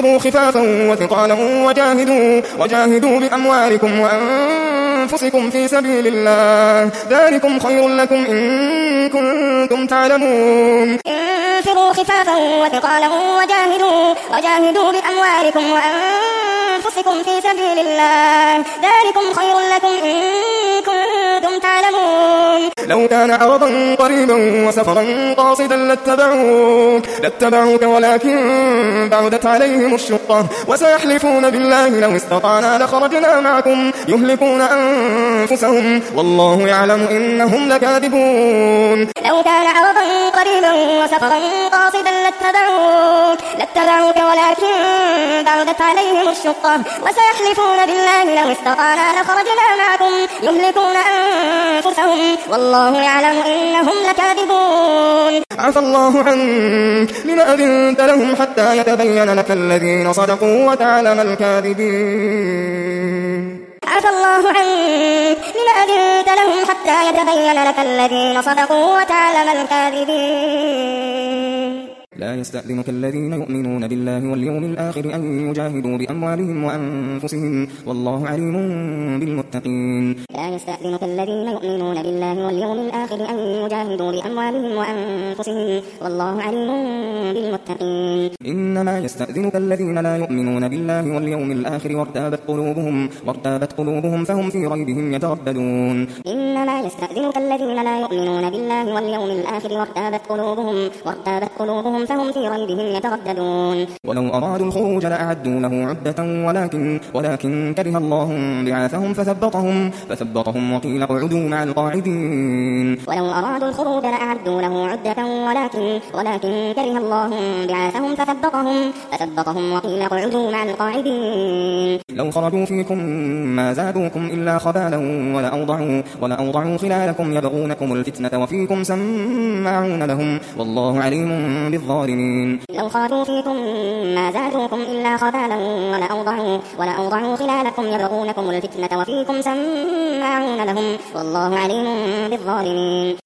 انفروا خفافا وثقالا وجاهدوا بأموالكم وأنفسكم في سبيل الله ذلكم خير لكم إن كنتم تعلمون انفروا خفافا وثقالا وجاهدوا بأموالكم وأنفسكم في سبيل الله ذلكم خير لكم إن كنتم تعلمون لو كان عرضا قريبا وسفرا قاصدا لاتبعوك ولكن بعدت عليهم الشقة وسيحلفون بالله لو استطعنا لخرجنا معكم يهلكون أنفسهم والله يعلم إنهم لكاذبون لو كان عرضا قريبا وسفرا قاصدا لاتبعوك ولكن بعدت عليهم الشقة وسيحلفون بالله لو استطعنا لخرجنا معكم يهلكون أنفسهم والله يعلم إنهم لكاذبون عفى الله عنك لما أذنت لهم حتى يتبين لك الذين صدقوا وتعلم الكاذبين عفى الله عنك لما أذنت لهم حتى يتبين لك الذين صدقوا وتعلم الكاذبين لا يستأذنك الذين يؤمنون بالله واليوم الآخر أن يجاهدوا بأموالهم وأنفسهم والله عليم بالمتقين لا يستأذنك الذين يؤمنون بالله واليوم الآخر أن يجاهدوا بأموالهم وأنفسهم والله عليم بالمتقين إنما يستأذنك الذين لا يؤمنون بالله واليوم الآخر وارتابت قلوبهم فهم في ريبهم يترددون إنما يستأذنك الذين لا يؤمنون بالله واليوم الآخر وارتابت قلوبهم فهم في ريبهم يترددون ولو أرادوا الخروج لأعدوا له عدة ولكن كره الله بعاثهم فثبطهم وقيل اقعدوا مع القاعدين ولو أرادوا الخروج لأعدوا له عدة ولكن كره الله بعاثهم فثبطهم وقيل اقعدوا مع القاعدين لو خرجوا فيكم ما زادوكم إلا خبالا ولأوضعوا خلالكم يبغونكم الفتنة وفيكم سماعون لهم والله عليم بالظالمين لو خرجوا فيكم ما زادوكم إلا خبالا ولأوضعوا خلالكم يبغونكم الفتنة وفيكم سماعون لهم والله عليم بالظالمين